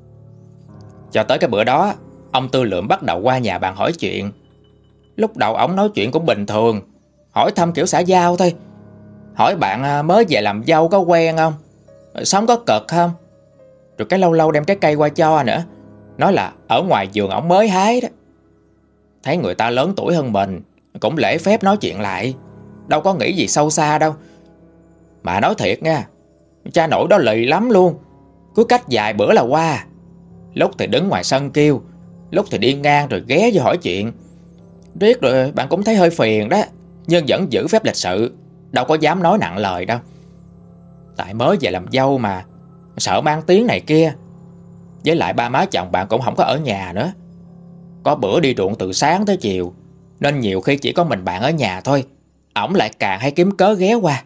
Cho tới cái bữa đó, ông Tư Lượm bắt đầu qua nhà bạn hỏi chuyện. Lúc đầu ổng nói chuyện cũng bình thường, hỏi thăm kiểu xã giao thôi. Hỏi bạn mới về làm dâu có quen không, sống có cực không. Rồi cái lâu lâu đem trái cây qua cho nữa, nói là ở ngoài vườn ổng mới hái đó. Thấy người ta lớn tuổi hơn mình, cũng lễ phép nói chuyện lại, đâu có nghĩ gì sâu xa đâu. Mà nói thiệt nha, cha nội đó lì lắm luôn, cứ cách vài bữa là qua. Lúc thì đứng ngoài sân kêu, lúc thì đi ngang rồi ghé vô hỏi chuyện. Riết rồi bạn cũng thấy hơi phiền đó, nhưng vẫn giữ phép lịch sự, đâu có dám nói nặng lời đâu. Tại mới về làm dâu mà, sợ mang tiếng này kia. Với lại ba má chồng bạn cũng không có ở nhà nữa. Có bữa đi ruộng từ sáng tới chiều, nên nhiều khi chỉ có mình bạn ở nhà thôi. Ổng lại càng hay kiếm cớ ghé qua.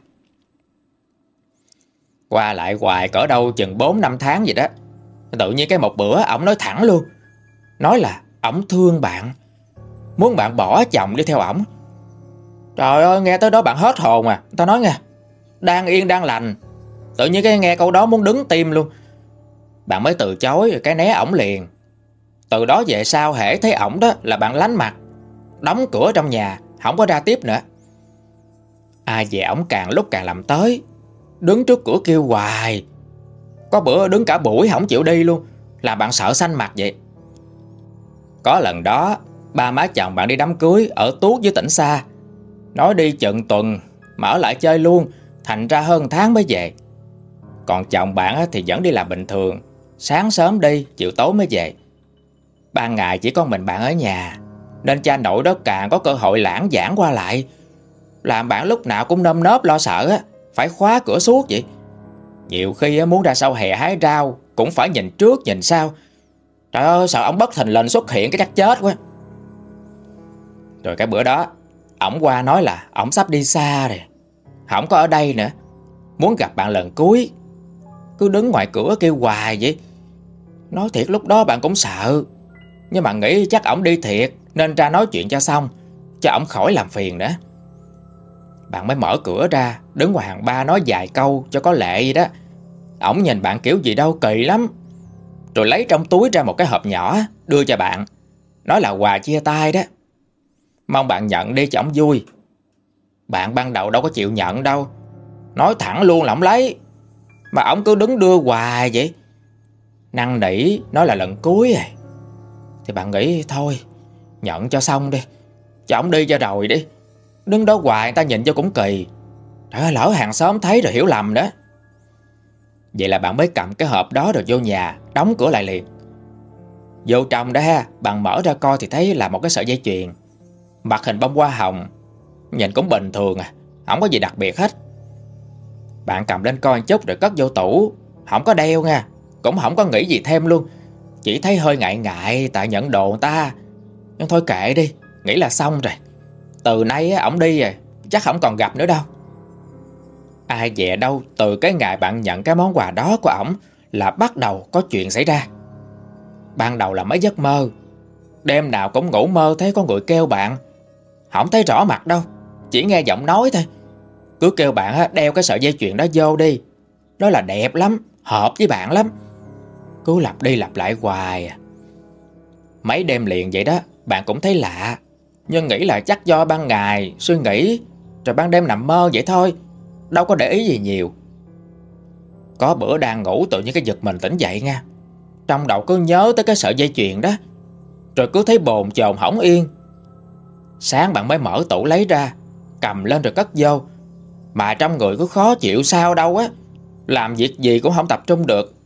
Qua lại hoài cỡ đâu chừng bốn năm tháng gì đó. Tự nhiên cái một bữa ổng nói thẳng luôn, nói là ổng thương bạn, muốn bạn bỏ chồng đi theo ổng. Trời ơi, nghe tới đó bạn hết hồn à. Tao nói nghe, đang yên đang lành, tự nhiên cái nghe câu đó muốn đứng tim luôn. Bạn mới từ chối rồi cái né ổng liền. Từ đó về sau hễ thấy ổng đó là bạn lánh mặt, đóng cửa trong nhà, không có ra tiếp nữa. Ai về ổng càng lúc càng làm tới, đứng trước cửa kêu hoài. Có bữa đứng cả buổi không chịu đi luôn, làm bạn sợ xanh mặt vậy. Có lần đó ba má chồng bạn đi đám cưới ở tuốt dưới tỉnh xa, nói đi chừng tuần, mà ở lại chơi luôn, thành ra hơn tháng mới về. Còn chồng bạn thì vẫn đi làm bình thường, sáng sớm đi, chiều tối mới về. Ban ngày chỉ có mình bạn ở nhà, nên cha nội đó càng có cơ hội lãng vãng qua lại, làm bạn lúc nào cũng nơm nớp lo sợ phải khóa cửa suốt vậy. Nhiều khi muốn ra sau hè hái rau cũng phải nhìn trước nhìn sau. Trời ơi, sợ ổng bất thình lình xuất hiện cái chắc chết quá. Rồi cái bữa đó ổng qua nói là ổng sắp đi xa rồi, không có ở đây nữa, muốn gặp bạn lần cuối. Cứ đứng ngoài cửa kêu hoài vậy. Nói thiệt lúc đó bạn cũng sợ, nhưng mà nghĩ chắc ổng đi thiệt nên ra nói chuyện cho xong, cho ổng khỏi làm phiền nữa. Bạn mới mở cửa ra, đứng ngoài hàng ba nói vài câu cho có lệ vậy đó. Ổng nhìn bạn kiểu gì đâu kỳ lắm, rồi lấy trong túi ra một cái hộp nhỏ đưa cho bạn, nói là quà chia tay đó, mong bạn nhận đi cho ổng vui. Bạn ban đầu đâu có chịu nhận đâu, nói thẳng luôn là ổng lấy, mà ổng cứ đứng đưa hoài vậy. Năn nỉ nói là lần cuối rồi. Thì bạn nghĩ thôi nhận cho xong đi, cho ổng đi cho rồi đi, đứng đó hoài người ta nhìn cho cũng kỳ. Trời ơi, lỡ hàng xóm thấy rồi hiểu lầm đó. Vậy là bạn mới cầm cái hộp đó rồi vô nhà, đóng cửa lại liền. Vô trong đó ha, bạn mở ra coi thì thấy là một cái sợi dây chuyền, mặt hình bông hoa hồng, nhìn cũng bình thường à, không có gì đặc biệt hết. Bạn cầm lên coi một chút rồi cất vô tủ, không có đeo nha, cũng không có nghĩ gì thêm luôn. Chỉ thấy hơi ngại ngại tại nhận đồ người ta, nhưng thôi kệ đi, nghĩ là xong rồi. Từ nay á, ổng đi rồi, chắc không còn gặp nữa đâu. Ai dè đâu, từ cái ngày bạn nhận cái món quà đó của ổng là bắt đầu có chuyện xảy ra. Ban đầu là mấy giấc mơ, đêm nào cũng ngủ mơ thấy có người kêu bạn, không thấy rõ mặt đâu, chỉ nghe giọng nói thôi. Cứ kêu bạn đeo cái sợi dây chuyền đó vô đi, nói là đẹp lắm, hợp với bạn lắm. Cứ lặp đi lặp lại hoài. Mấy đêm liền vậy đó, bạn cũng thấy lạ, nhưng nghĩ là chắc do ban ngày suy nghĩ, rồi ban đêm nằm mơ vậy thôi, đâu có để ý gì nhiều. Có bữa đang ngủ tự nhiên cái giật mình tỉnh dậy nha, trong đầu cứ nhớ tới cái sợi dây chuyền đó, rồi cứ thấy bồn chồn hổng yên. Sáng bạn mới mở tủ lấy ra, cầm lên rồi cất vô, mà trong người cứ khó chịu sao đâu á, làm việc gì cũng không tập trung được.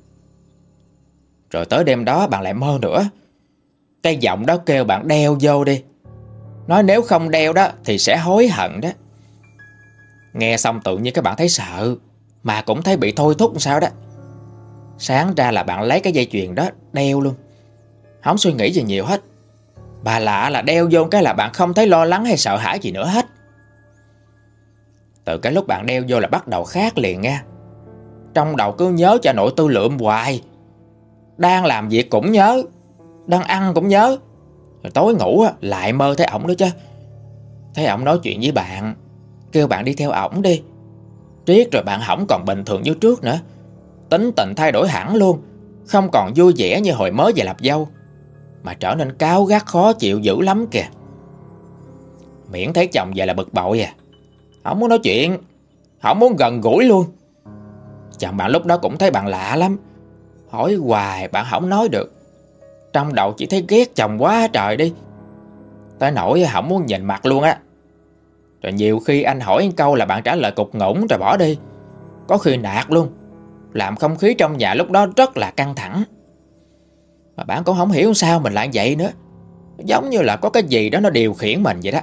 Rồi tới đêm đó bạn lại mơ nữa, cái giọng đó kêu bạn đeo vô đi, nói nếu không đeo đó thì sẽ hối hận đó. Nghe xong tự nhiên các bạn thấy sợ, mà cũng thấy bị thôi thúc sao đó. Sáng ra là bạn lấy cái dây chuyền đó đeo luôn, không suy nghĩ gì nhiều hết. Bà lạ là đeo vô cái là bạn không thấy lo lắng hay sợ hãi gì nữa hết. Từ cái lúc bạn đeo vô là bắt đầu khác liền nha. Trong đầu cứ nhớ cho nội tư lượm hoài, đang làm việc cũng nhớ, đang ăn cũng nhớ. Rồi tối ngủ lại mơ thấy ổng đó chứ. Thấy ổng nói chuyện với bạn, kêu bạn đi theo ổng đi. Riết rồi bạn không còn bình thường như trước nữa, tính tình thay đổi hẳn luôn, không còn vui vẻ như hồi mới về làm dâu, mà trở nên cáu gắt khó chịu dữ lắm kìa. Miễn thấy chồng về là bực bội à, không muốn nói chuyện, không muốn gần gũi luôn. Chồng bạn lúc đó cũng thấy bạn lạ lắm, hỏi hoài bạn không nói được. Trong đầu chỉ thấy ghét chồng quá trời đi, tới nỗi không muốn nhìn mặt luôn á. Rồi nhiều khi anh hỏi một câu là bạn trả lời cục ngủng rồi bỏ đi, có khi nạt luôn, làm không khí trong nhà lúc đó rất là căng thẳng. Mà bạn cũng không hiểu sao mình lại vậy nữa, giống như là có cái gì đó nó điều khiển mình vậy đó.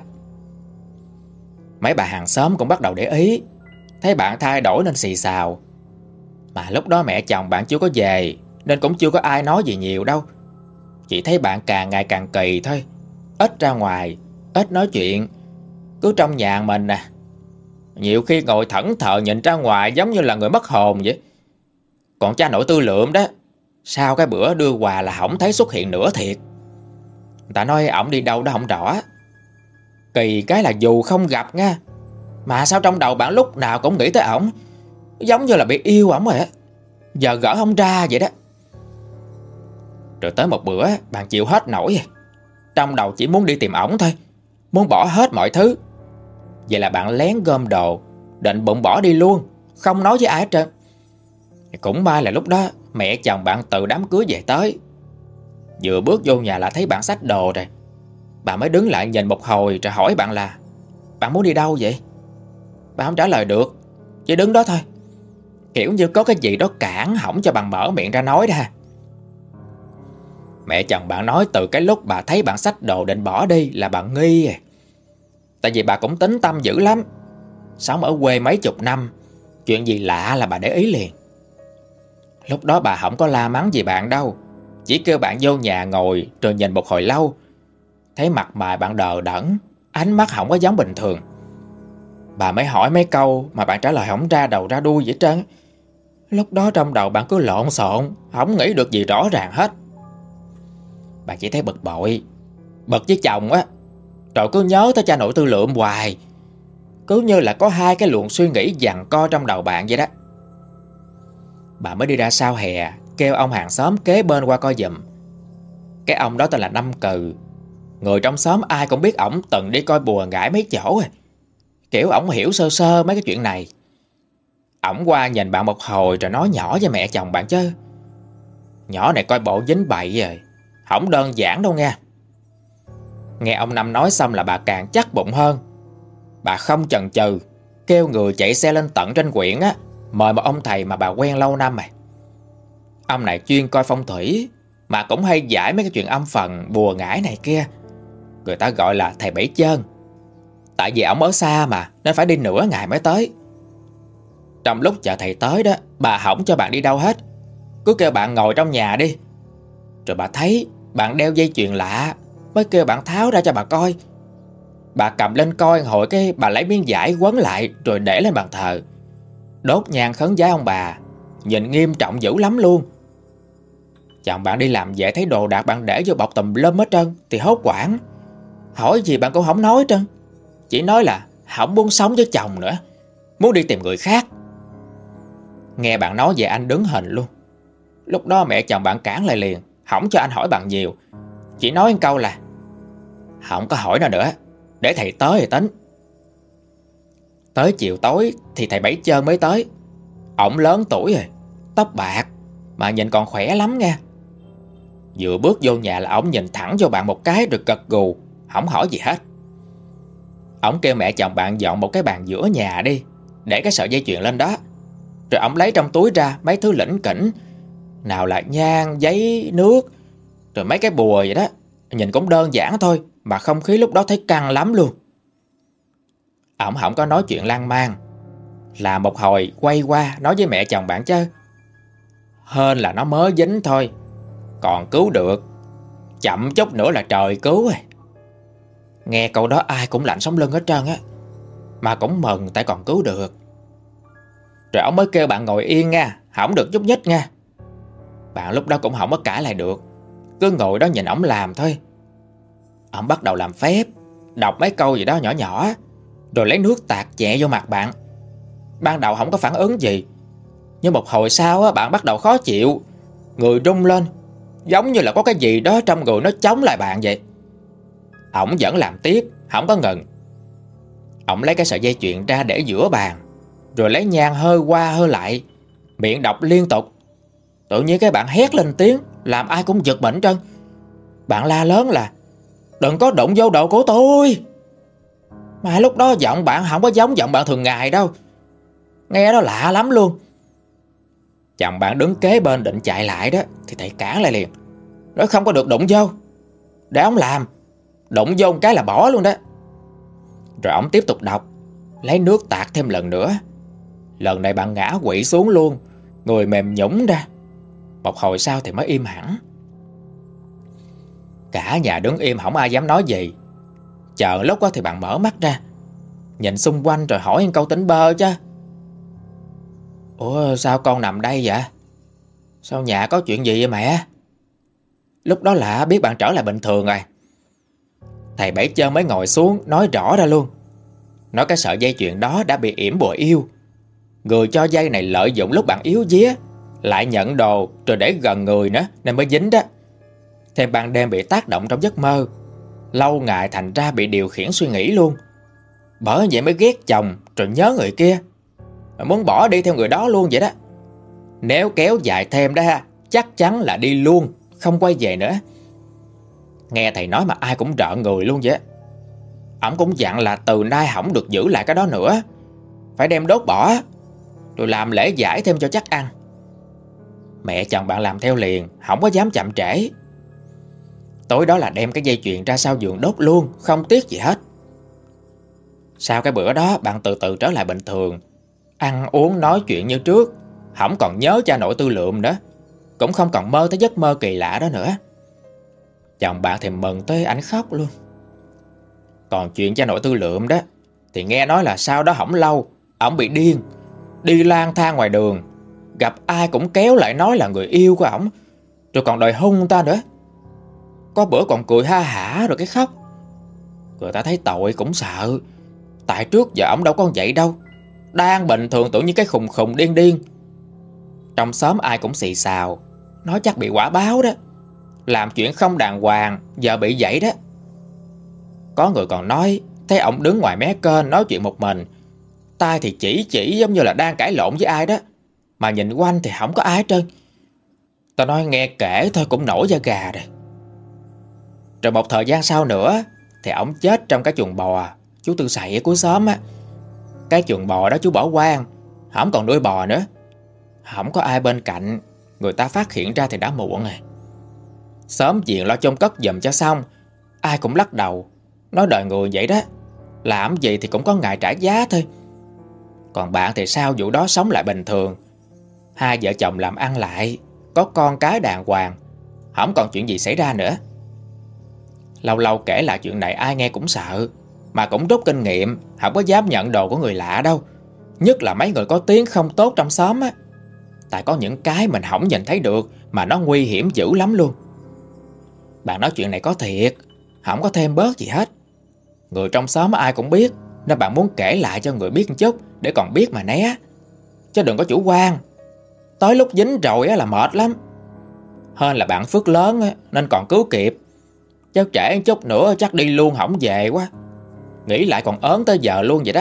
Mấy bà hàng xóm cũng bắt đầu để ý, thấy bạn thay đổi nên xì xào. Mà lúc đó mẹ chồng bạn chưa có về, nên cũng chưa có ai nói gì nhiều đâu. Chỉ thấy bạn càng ngày càng kỳ thôi, ít ra ngoài, ít nói chuyện, cứ trong nhà mình nè. Nhiều khi ngồi thẫn thờ nhìn ra ngoài giống như là người mất hồn vậy. Còn cha nội tư lượm đó, sau cái bữa đưa quà là không thấy xuất hiện nữa thiệt. Người ta nói ổng đi đâu đó không rõ. Kỳ cái là dù không gặp nha, mà sao trong đầu bạn lúc nào cũng nghĩ tới ổng, giống như là bị yêu ổng rồi á, giờ gỡ không ra vậy đó. Rồi tới một bữa bạn chịu hết nổi, trong đầu chỉ muốn đi tìm ổng thôi, muốn bỏ hết mọi thứ. Vậy là bạn lén gom đồ, định bụng bỏ đi luôn, không nói với ai hết trơn. Cũng may là lúc đó mẹ chồng bạn từ đám cưới về tới. Vừa bước vô nhà là thấy bạn xách đồ rồi. Bà mới đứng lại nhìn một hồi rồi hỏi bạn là bạn muốn đi đâu vậy? Bà không trả lời được, chỉ đứng đó thôi, kiểu như có cái gì đó cản hỏng cho bạn mở miệng ra nói đó ha. Mẹ chồng bạn nói từ cái lúc bà thấy bạn xách đồ định bỏ đi là bà nghi à. Tại vì bà cũng tính tâm dữ lắm, sống ở quê mấy chục năm, chuyện gì lạ là bà để ý liền. Lúc đó bà không có la mắng gì bạn đâu, chỉ kêu bạn vô nhà ngồi rồi nhìn một hồi lâu. Thấy mặt mày bạn đờ đẫn, ánh mắt không có giống bình thường. Bà mới hỏi mấy câu mà bạn trả lời không ra đầu ra đuôi gì hết trơn. Lúc đó trong đầu bạn cứ lộn xộn, không nghĩ được gì rõ ràng hết. Bạn chỉ thấy bực bội, bực với chồng á, rồi cứ nhớ tới cha nội tư lượm hoài. Cứ như là có hai cái luồng suy nghĩ giằng co trong đầu bạn vậy đó. Bà mới đi ra sau hè, kêu ông hàng xóm kế bên qua coi giùm. Cái ông đó tên là Năm Cừ. Người trong xóm ai cũng biết ổng từng đi coi bùa ngải mấy chỗ rồi. Kiểu ổng hiểu sơ sơ mấy cái chuyện này. Ổng qua nhìn bạn một hồi rồi nói nhỏ với mẹ chồng bạn chứ: nhỏ này coi bộ dính bậy rồi, không đơn giản đâu nha. Nghe ông Năm nói xong là bà càng chắc bụng hơn. Bà không chần chừ, kêu người chạy xe lên tận trên huyện á, mời một ông thầy mà bà quen lâu năm rồi. Ông này chuyên coi phong thủy, mà cũng hay giải mấy cái chuyện âm phần bùa ngải này kia. Người ta gọi là thầy Bảy Chơn. Tại vì ổng ở xa mà, nên phải đi nửa ngày mới tới. Trong lúc chờ thầy tới đó, bà không cho bạn đi đâu hết, cứ kêu bạn ngồi trong nhà đi. Rồi bà thấy bạn đeo dây chuyền lạ, mới kêu bạn tháo ra cho bà coi. Bà cầm lên coi hồi cái bà lấy miếng vải quấn lại rồi để lên bàn thờ, đốt nhang khấn vái ông bà, nhìn nghiêm trọng dữ lắm luôn. Chồng bạn đi làm về thấy đồ đạc bạn để vô bọc tùm lum hết trơn thì hốt hoảng. Hỏi gì bạn cũng không nói hết trơn, chỉ nói là không muốn sống với chồng nữa, muốn đi tìm người khác. Nghe bạn nói về anh đứng hình luôn. Lúc đó mẹ chồng bạn cản lại liền, không cho anh hỏi bạn nhiều, chỉ nói một câu là không có hỏi nào nữa, để thầy tới thì tính. Tới chiều tối thì thầy Bảy Chơn mới tới. Ổng lớn tuổi rồi, tóc bạc, mà nhìn còn khỏe lắm nha. Vừa bước vô nhà là ổng nhìn thẳng vô bạn một cái rồi gật gù, không hỏi gì hết. Ổng kêu mẹ chồng bạn dọn một cái bàn giữa nhà đi, để cái sợi dây chuyền lên đó. Rồi ổng lấy trong túi ra mấy thứ lỉnh kỉnh, nào là nhang, giấy, nước, rồi mấy cái bùa vậy đó. Nhìn cũng đơn giản thôi, mà không khí lúc đó thấy căng lắm luôn. Ổng không có nói chuyện lan man, là một hồi quay qua nói với mẹ chồng bạn chứ: hên là nó mới dính thôi, còn cứu được, chậm chút nữa là trời cứu rồi. Nghe câu đó ai cũng lạnh sống lưng hết trơn á, mà cũng mừng tại còn cứu được. Rồi ông mới kêu bạn ngồi yên nha, không được nhúc nhích nha. Bạn lúc đó cũng không có cãi lại được, cứ ngồi đó nhìn ổng làm thôi. Ổng bắt đầu làm phép, đọc mấy câu gì đó nhỏ nhỏ, rồi lấy nước tạt nhẹ vô mặt bạn. Ban đầu không có phản ứng gì, nhưng một hồi sau á, bạn bắt đầu khó chịu, người rung lên, giống như là có cái gì đó trong người nó chống lại bạn vậy. Ổng vẫn làm tiếp, không có ngừng. Ổng lấy cái sợi dây chuyền ra để giữa bàn, rồi lấy nhang hơi qua hơi lại, miệng đọc liên tục. Tự nhiên cái bạn hét lên tiếng, làm ai cũng giật mình trơn. Bạn la lớn là đừng có đụng vô đồ của tôi. Mà lúc đó giọng bạn không có giống giọng bạn thường ngày đâu, nghe nó lạ lắm luôn. Chồng bạn đứng kế bên định chạy lại đó, thì thầy cản lại liền, nói không có được đụng vô, để ông làm, đụng vô một cái là bỏ luôn đó. Rồi ông tiếp tục đọc, lấy nước tạt thêm lần nữa. Lần này bạn ngã quỵ xuống luôn, người mềm nhũn ra. Một hồi sau thì mới im hẳn. Cả nhà đứng im không ai dám nói gì. Chờ lúc đó thì bạn mở mắt ra, nhìn xung quanh rồi hỏi một câu tính bơ chứ: ủa sao con nằm đây vậy? Sao nhà có chuyện gì vậy mẹ? Lúc đó là biết bạn trở lại bình thường rồi. Thầy Bảy Chơn mới ngồi xuống nói rõ ra luôn. Nói cái sợi dây chuyền đó đã bị yểm bùa yêu. Người cho dây này lợi dụng lúc bạn yếu vía, lại nhận đồ rồi để gần người nữa nên mới dính đó. Thêm ban đêm bị tác động trong giấc mơ, lâu ngày thành ra bị điều khiển suy nghĩ luôn. Bởi vậy mới ghét chồng rồi nhớ người kia, muốn bỏ đi theo người đó luôn vậy đó. Nếu kéo dài thêm đó ha, chắc chắn là đi luôn, không quay về nữa. Nghe thầy nói mà ai cũng rợn người luôn vậy. Ổng cũng dặn là từ nay không được giữ lại cái đó nữa, phải đem đốt bỏ, rồi làm lễ giải thêm cho chắc ăn. Mẹ chồng bạn làm theo liền, không có dám chậm trễ. Tối đó là đem cái dây chuyền ra sau giường đốt luôn, không tiếc gì hết. Sau cái bữa đó bạn từ từ trở lại bình thường, ăn uống nói chuyện như trước, không còn nhớ cha nội Tư Lượm nữa, cũng không còn mơ tới giấc mơ kỳ lạ đó nữa. Chồng bạn thì mừng tới ảnh khóc luôn. Còn chuyện cha nội Tư Lượm đó thì nghe nói là sau đó hổng lâu ổng bị điên, đi lang thang ngoài đường, gặp ai cũng kéo lại nói là người yêu của ổng, rồi còn đòi hung ta nữa. Có bữa còn cười ha hả rồi cái khóc. Người ta thấy tội cũng sợ, tại trước giờ ổng đâu có vậy đâu, đang bình thường tưởng như cái khùng khùng điên điên. Trong xóm ai cũng xì xào, nói chắc bị quả báo đó, làm chuyện không đàng hoàng giờ bị vậy đó. Có người còn nói thấy ổng đứng ngoài mé kênh nói chuyện một mình, tai thì chỉ chỉ giống như là đang cãi lộn với ai đó, mà nhìn quanh thì không có ai hết trơn. Tao nói nghe kể thôi cũng nổi da gà rồi. Rồi một thời gian sau nữa thì ổng chết trong cái chuồng bò chú Tư Sậy ở cuối xóm á. Cái chuồng bò đó chú bỏ hoang, không còn nuôi bò nữa. Không có ai bên cạnh, người ta phát hiện ra thì đã muộn rồi. Xóm diện lo chôn cất giùm cho xong, ai cũng lắc đầu, nói đời người vậy đó, làm gì thì cũng có ngày trả giá thôi. Còn bạn thì sao vụ đó sống lại bình thường, hai vợ chồng làm ăn lại, có con cái đàng hoàng, không còn chuyện gì xảy ra nữa. Lâu lâu kể lại chuyện này ai nghe cũng sợ, mà cũng rút kinh nghiệm, không có dám nhận đồ của người lạ đâu, nhất là mấy người có tiếng không tốt trong xóm á. Tại có những cái mình không nhìn thấy được mà nó nguy hiểm dữ lắm luôn. Bạn nói chuyện này có thiệt, không có thêm bớt gì hết. Người trong xóm ai cũng biết, nên bạn muốn kể lại cho người biết một chút, để còn biết mà né, chứ đừng có chủ quan. Tới lúc dính rồi á là mệt lắm. Hơn là bạn phước lớn á, nên còn cứu kịp, chứ trễ chút nữa chắc đi luôn hỏng về quá. Nghĩ lại còn ớn tới giờ luôn vậy đó.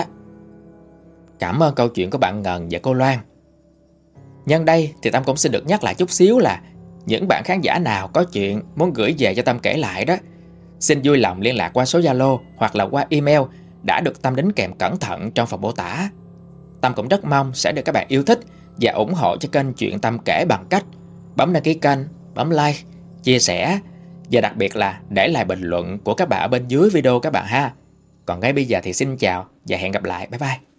Cảm ơn câu chuyện của bạn Ngân và cô Loan. Nhân đây thì Tâm cũng xin được nhắc lại chút xíu là những bạn khán giả nào có chuyện muốn gửi về cho Tâm kể lại đó, xin vui lòng liên lạc qua số Zalo hoặc là qua email đã được Tâm đính kèm cẩn thận trong phần mô tả. Tâm cũng rất mong sẽ được các bạn yêu thích và ủng hộ cho kênh Chuyện Tâm Kể bằng cách bấm đăng ký kênh, bấm like, chia sẻ và đặc biệt là để lại bình luận của các bạn ở bên dưới video các bạn ha. Còn ngay bây giờ thì xin chào và hẹn gặp lại. Bye bye.